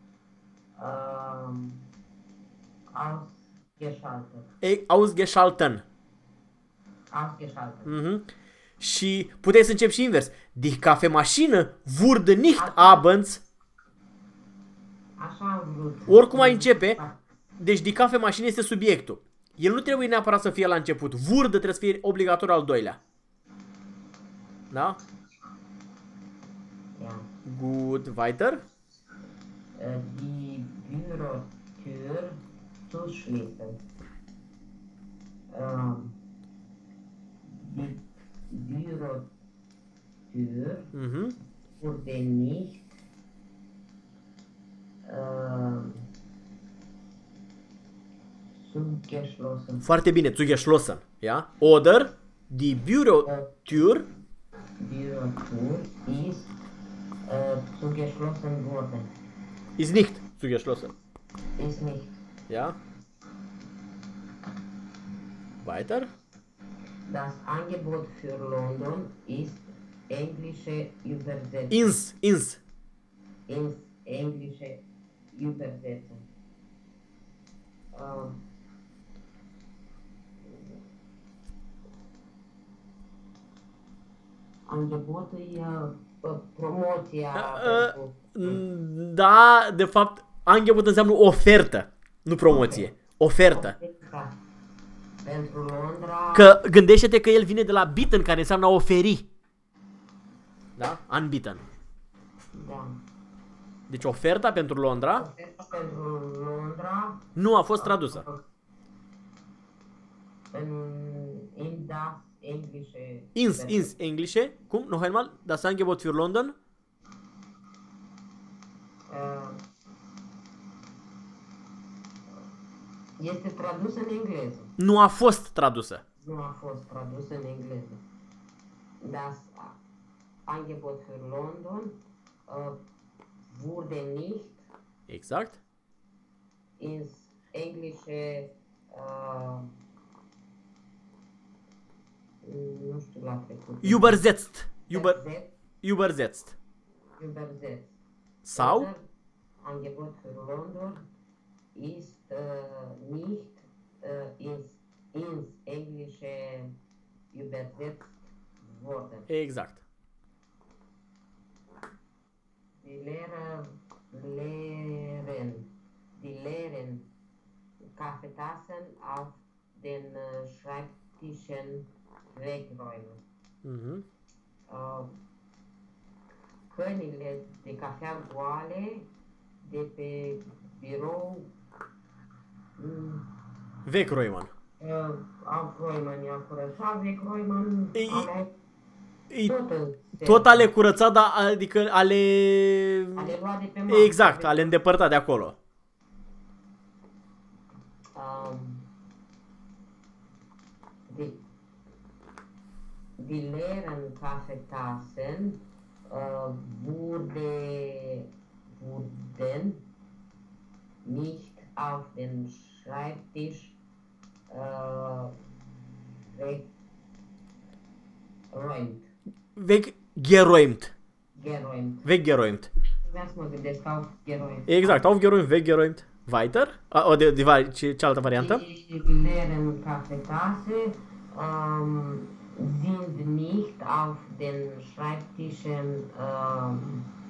ähm, ausgeschaltet. E, ausgeschalten. Ausgeschaltet. Mhm. Și puteai să începi și invers. Die Kaffeemaschine wurde nicht abends. Așa am vrut. Oricum ai începe, deci die Kaffeemaschine este subiectul. El nu trebuie neapărat să fie la început. Wurde trebuie să fie obligatoriu al doilea. Da? Ja. Good, weiter. Äh, die Bürotür zuschließen. Ähm, die Bürotür Mhm. wurde nicht ähm, zugeschlossen. Foarte bine, zugeschlossen. Ja? Oder die Bürotür Bürotür ist äh, zugeschlossen worden. ist nicht zugeschlossen. Ist nicht. Ja? Weiter. Das Angebot für London ist Englische übersetzen. Ins, ins. Ins Englische übersetzen. Uh, Angebot e uh, promoția pentru... Da, de fapt, angebot înseamnă ofertă, nu promoție. Ofertă. Da. Pentru Londra... Că gândește-te că el vine de la beaten, care înseamnă a oferi. Da? Unbeaten. Da. Deci oferta pentru Londra Oferta pentru Londra... nu a fost tradusă. În in das Englische... Ins, ins, englische. Cum? Noch einmal? Das Angebot für London? Uh, este tradus în engleză. Nu a fost tradusă. Nu a fost tradus în engleză. Das Angebot für London uh, wurde nicht Exact. ins Englische uh, nu știu la trecut. Übersetzt. Über, Übersetzt. übersetzt. Übersetzt. Sau? Das Angebot für London ist uh, nicht uh, ins, ins Englische übersetzt worden. Exact. Die Lehrer lehren, die lehren Kaffeetassen auf den uh, Schreibtischen wegräumen. Mhm. Uh, cănile de cafea goale de pe birou mm, Wegräumen. uh, au Roiman i-a curățat, Vic Roiman Ei, ale Ei, tot, în tot ale curățat, dar adică ale... ale lua de pe masă. Exact, ale îndepărtat de acolo. Um, die, die leeren Kaffeetassen uh, wurde, wurden nicht auf den Schreibtisch uh, weggeräumt. Weggeräumt. Geräumt. Weggeräumt. Vreau să mă gândesc aufgeräumt. Exact, aufgeräumt, weggeräumt. Weiter? A, o de, de, de ce, cealaltă variantă? Die leeren Kaffeetasse ähm, sind nicht auf den Schreibtischen ähm,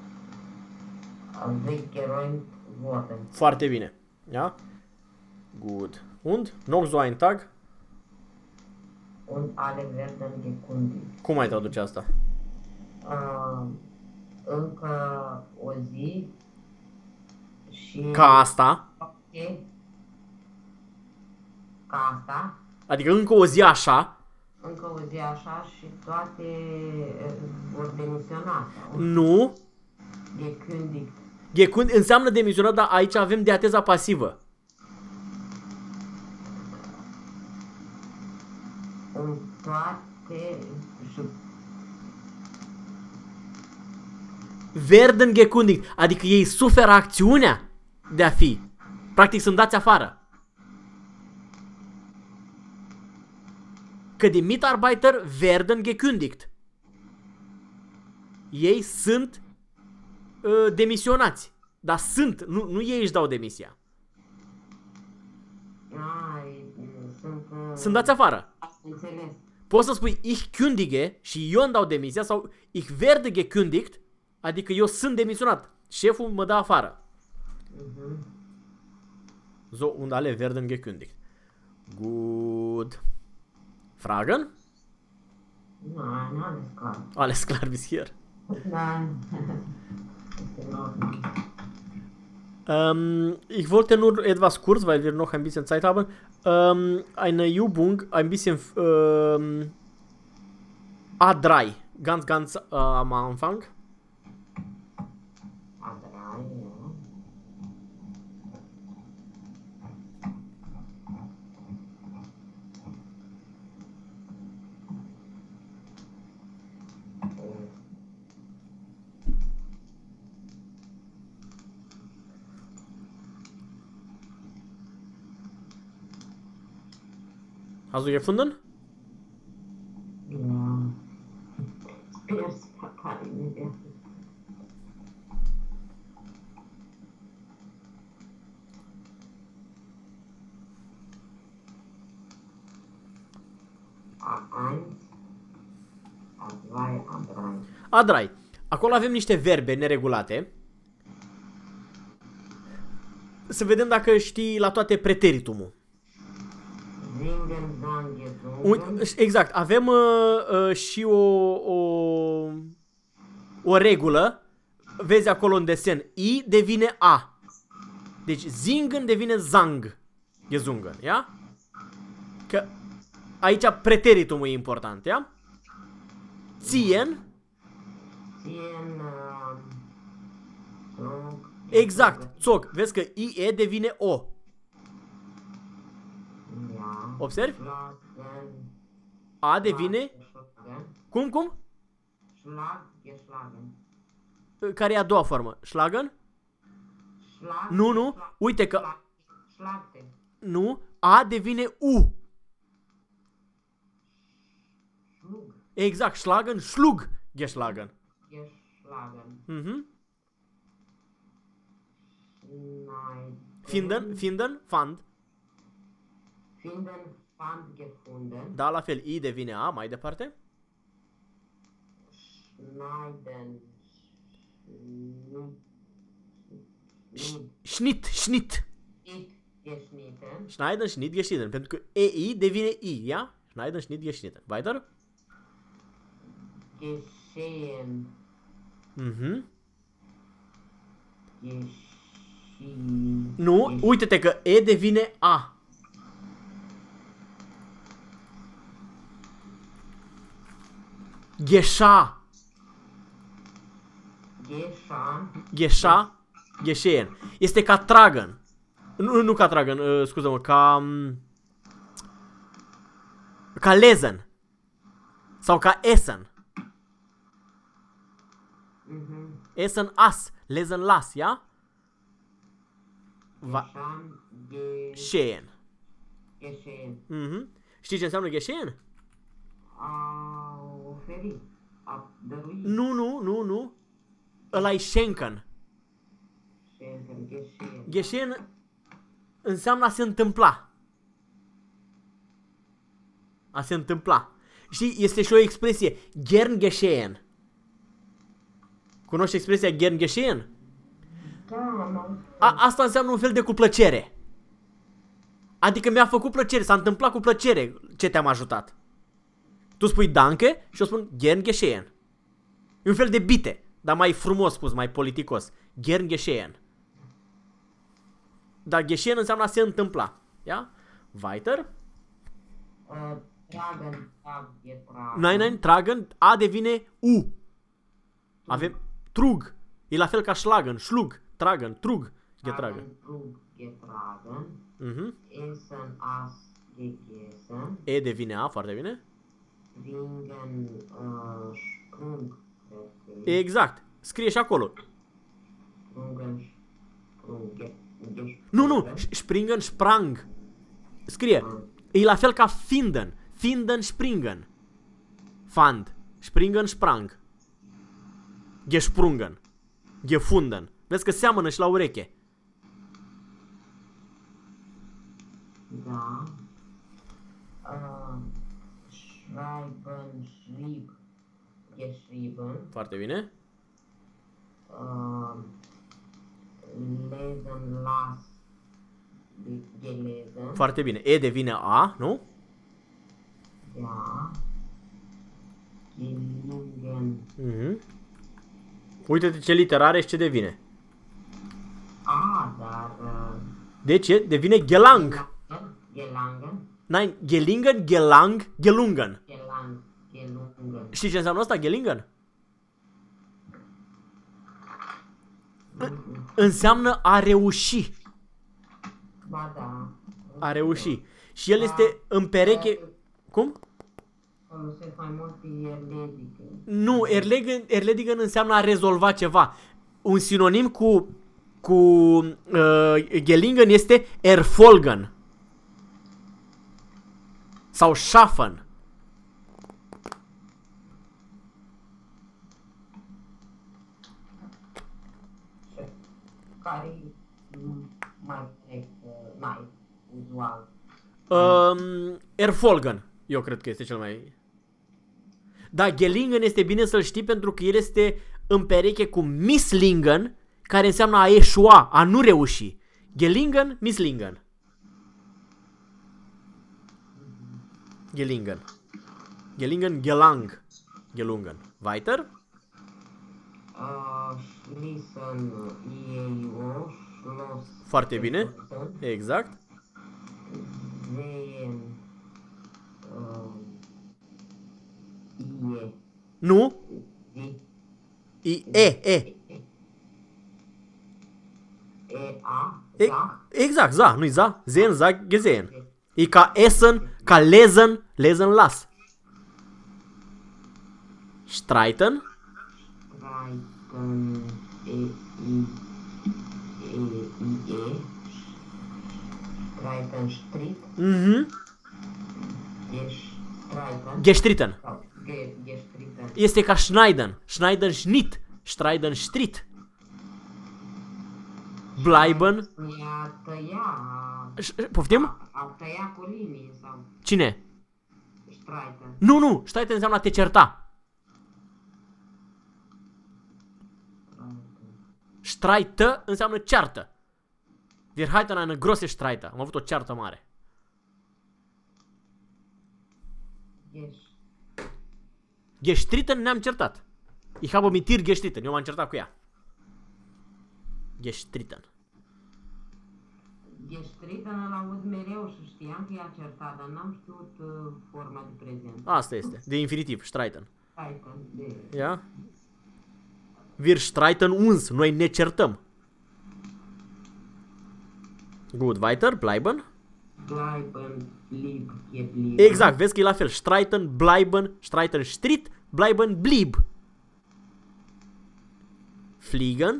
weggeräumt worden. Foarte bine. Ja? Good. Und? Noch so ein Tag? Und alle werden gekundigt. Cum ai traduce asta? Uh, încă o zi și... Ca asta. Ca asta. Adică încă o zi așa. Încă o zi așa și toate uh, vor demisiona. Nu. Gekündigt. Gekund înseamnă demisionat, dar aici avem deateza pasivă. În toate și Werden gekündigt. Adică ei suferă acțiunea de a fi. Practic sunt dați afară. Că die Mitarbeiter werden gekündigt. Ei sunt uh, demisionați. Dar sunt, nu, nu ei își dau demisia. ai, sunt... Uh, Sunt dați afară. înțeles. Poți să spui ich kündige și eu îmi dau demisia sau ich werde gekündigt, adică eu sunt demisionat. Șeful mă dă afară. Uh-huh. So und alle werden gekündigt. Gut. Fragen? Nein, alles klar. Alles klar bis hier. Nein. Ist in Ordnung. Ähm, ich wollte nur etwas kurz, weil wir noch ein bisschen Zeit haben, ähm, eine Übung, ein bisschen ähm, A drei, ganz, ganz äh, am Anfang. A drei, ja. Hast du gefunden? Ja. Ja, scăpare imediat. A eins, a doi, a drei. Adrai. Acolo avem niște verbe neregulate. Să vedem dacă știi la toate preteritumul. Singen, sang, gesungen. Uite, exact, avem uh, uh, și o, o, o regulă. Vezi acolo în desen, I devine A. Deci zingen devine zang. Gesungen, ia? Că aici preteritumul e important, ia? Ziehen. Ziehen, uh, zog. Exact, zog. Vezi că I E devine O. Ja. Observi? Schlagen. A devine... Schlagen. Cum, cum? Schlag, geschlagen. Care e a doua formă? Schlagen? Schlag. Nu, nu. Uite că... Schlag. Schlagte. Nu. A devine U. Schlug. Exact. Schlagen, schlug. Geschlagen. Geschlagen. Mhm. Nein. Finden, finden, fand. Finden, fand, gefunden. Da, la fel. I devine A. Mai departe. Schneiden. Schnitt. Schnitt, Schnitt. Schnitt, geschnitten. Schneiden, Schnitt, geschnitten. Pentru că E I devine I, ia? Schneiden, Schnitt, geschnitten. Weiter? Geschehen. Mhm. Geschehen. Nu, uite-te că E devine A. Gesha. Geschah. Gesha. Geschehen. Este ca tragen. Nu, nu ca tragen, uh, scuză-mă, ca... um, Ca lesen. Sau ca essen. Mhm. Essen as. Lesen las, ia? Va... Geschehen. Ge- Geschehen. Geschehen. Mhm. Știi ce înseamnă geschehen? A oferi. A dărui. Nu, nu, nu, nu. Ăla-i schenken. Schenken. Geschehen. Geschehen înseamnă a se întâmpla. A se întâmpla. Știi, este și o expresie. Gern geschehen. Cunoști expresia gern geschehen? Da, am A, asta înseamnă un fel de cu plăcere. Adică mi-a făcut plăcere, s-a întâmplat cu plăcere ce te-am ajutat. Tu spui danke și eu spun gern geschehen. E un fel de bite, dar mai frumos spus, mai politicos. Gern geschehen. Dar geschehen înseamnă a se întâmpla. Ia? Weiter? Uh, tragen, trag, getragen. Nein, nein, tragen, A devine U. Avem trug. E la fel ca schlagen, schlug, tragen, trug, getragen. Tragen, trug, getragen. Mhm. Essen, as, gegessen. E devine A, foarte bine. Springen, uh, sprung, cred că e. Exact. Scrie și acolo. Sprungen, sprung, ge- ge- Nu, nu, springen, sprang. Scrie. E la fel ca finden. Finden, springen. Fand. Springen, sprang. Gesprungen. Gefunden. Vezi că seamănă și la ureche. Da. Uh, schreiben, schrieb, geschrieben. Foarte bine. Uh, lesen, las, ge- gelesen. Foarte bine. E devine A, nu? Ja. Gelingen. Mhm. Uite-te ce literă are și ce devine. Ah, dar... Uh, Deci e, devine gelang. Gelangen. Nein, gelingen, gelang, gelungen. Gelang. Gelungen. Știi ce înseamnă asta, gelingen? Înseamnă a reuși. Ba da. A reuși. Și el este în pereche... Cum? Folosesc mai mult pe erledică. Nu, erlegen, erledigen înseamnă a rezolva ceva. Un sinonim cu, cu uh, gelingen este erfolgen. Sau schaffen. care nu mai trec, uh, mai uzual. Um, Erfolgen, eu cred că este cel mai... Da, Gelingen este bine să-l știi pentru că el este în pereche cu Misslingen, care înseamnă a eșua, a nu reuși. Gelingen, Misslingen. Gelingen. Gelingen, Gelang. Gelungen. Weiter? Uh, Schließen, Ieo, Schloss. Foarte bine. Exact. Sehen, uh, Ie, Nu? Zi, I, e, e. E, A, E, Za, exact, za, nu-i za? Zen, za, gesehen. E ca Essen, ca lesen, lesen las. Streiten? Streiten, E, I, E, I, E, Streiten, Stritt, Mhm. Gestreiten, Gestritten. sau Ge- Gestritten, Este ca Schneiden. Schneiden Schnitt. Streiten Stritt. Bleiben. a tăia, Ș- Poftim? a tăia cu linii sau Cine? Streiten, Nu, nu. Streiten înseamnă a te certa. Streite înseamnă ceartă. Wir hatten eine große Streite. Am avut o ceartă mare. Gesch, Gestritten ne-am certat. Ich habe mit ihr gestritten. Eu m-am certat cu ea. Gestritten. Gestritten îl aud mereu și știam că i-a certat, dar n-am știut uh, forma de prezent. Asta este. De infinitiv. Streiten. Streiten, de... Ja? Wir streiten uns. Noi ne certăm. Gut, weiter. Bleiben. Bleiben, blieb, geblieben. Exact, vezi că e la fel. Streiten, bleiben, streiten, stritt, bleiben, blieb. Fliegen.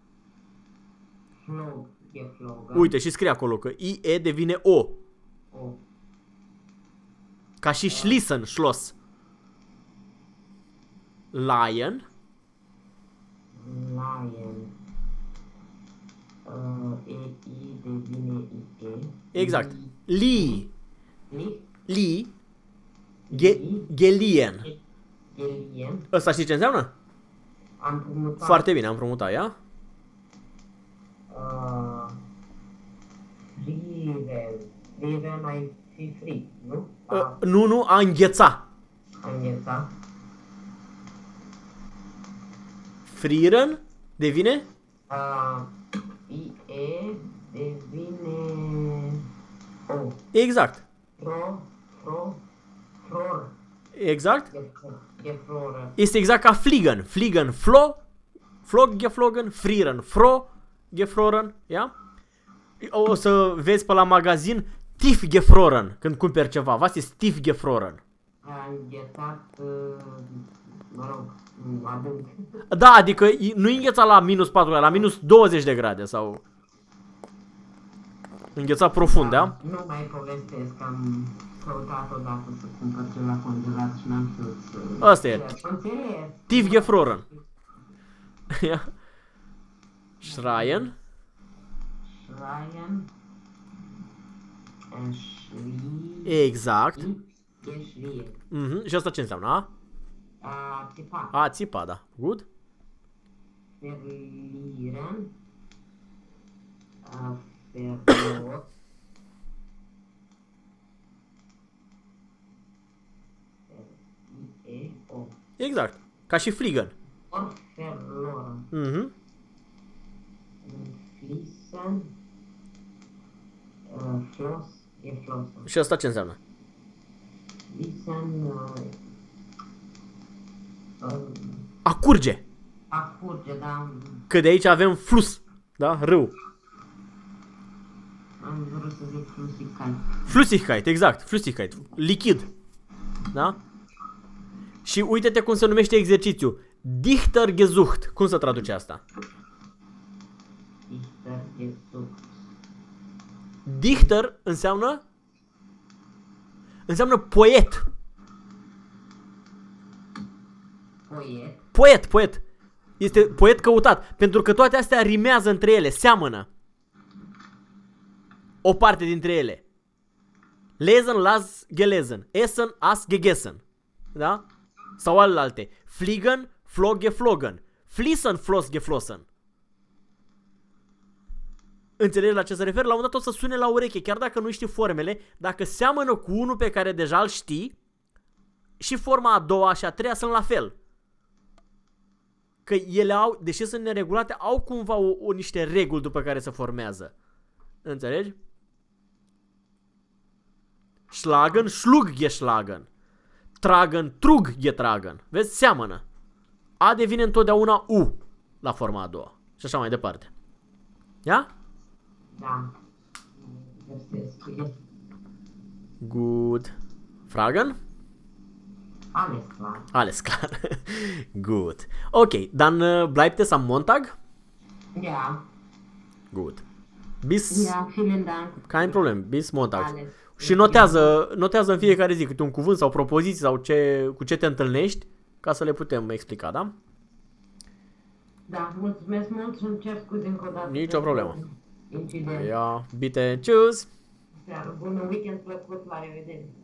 Flog, geflogen. Uite, și scrie acolo că I E devine O. O, Ca și schließen, Schloss. Lion. lion. Uh, E, I devine I, E. Exact. Li. Li, Li. Ge Gelien. gelien. Ăsta știi ce înseamnă? Am promutat. Foarte bine, am promutat, ia? Uh, frieren. Frieren ai fi frig, nu? Uh, A, nu, nu, a îngheța. îngheța. Frieren devine? Uh, I, E devine O. Exact. Fro, fro, fror. Exact. Gefroren. Este exact ca fliegen. Fliegen, flo, flog, geflogen, frieren, fro, gefroren, ia? O să vezi pe la magazin tief gefroren când cumperi ceva. Was ist tief gefroren? A înghețat, uh, mă rog, adânc. Da, adică nu îngheța la minus patru grade, la minus douăzeci de grade sau... Îngheța profund, da? Nu mai povestesc, am căutat odată să cumpăr ceva congelat și n-am știut să... Asta e. Înțeles. Tief gefroren. Ia. Schreien. Schreien. Schrie. Exact. Geschrien. Mhm. Și asta ce înseamnă, a? A țipa. A, țipa, da. Good. Verlieren. A verlor. E o. Exact. Ca și fliegen. Or verloren. Mhm. Fließen. Uh, Floss. Geflossen. Și asta ce înseamnă? Fließen. Uh, uh, A curge. a curge, da. Că de aici avem flus. Da? Râu. Am vrut să zic Flüssigkeit. Flüssigkeit, exact. Flüssigkeit. Lichid. Da? Și uite-te cum se numește exercițiu. Dichter gesucht. Cum se traduce asta? Dichter gesucht. Dichter înseamnă? Înseamnă poet. Poet. Poet, poet. Este poet căutat, pentru că toate astea rimează între ele, seamănă. O parte dintre ele. Lesen, las, gelesen. Essen, as, gegessen. Da? Sau alte. Fliegen, flog, geflogen. Fließen, floss, geflossen. Înțelegi la ce se refer? La un dat o să sune la ureche, chiar dacă nu știi formele, dacă seamănă cu unul pe care deja îl știi, și forma a doua și a treia sunt la fel. Că ele au, deși sunt neregulate, au cumva o, o, niște reguli după care se formează. Înțelegi? Schlagen, schlug, geschlagen. Tragen, trug, getragen. Vezi? Seamănă. A devine întotdeauna U la forma a doua. Și așa mai departe. Ia? Da. Good. Fragen? Alles klar. Alles klar. Gut. Okay, dann äh, bleibt es am Montag? Ja. Gut. Bis... Ja, vielen Dank. Kein Problem. Bis Montag. Alles. Și notează, notează în fiecare zi câte un cuvânt sau propoziții sau ce, cu ce te întâlnești, ca să le putem explica, da? Da, mulțumesc mult și îmi cer scuze încă o dată. Nici o problemă. Incident. Ja, bitte. Tschüss. Seară bună, weekend plăcut, la revedere.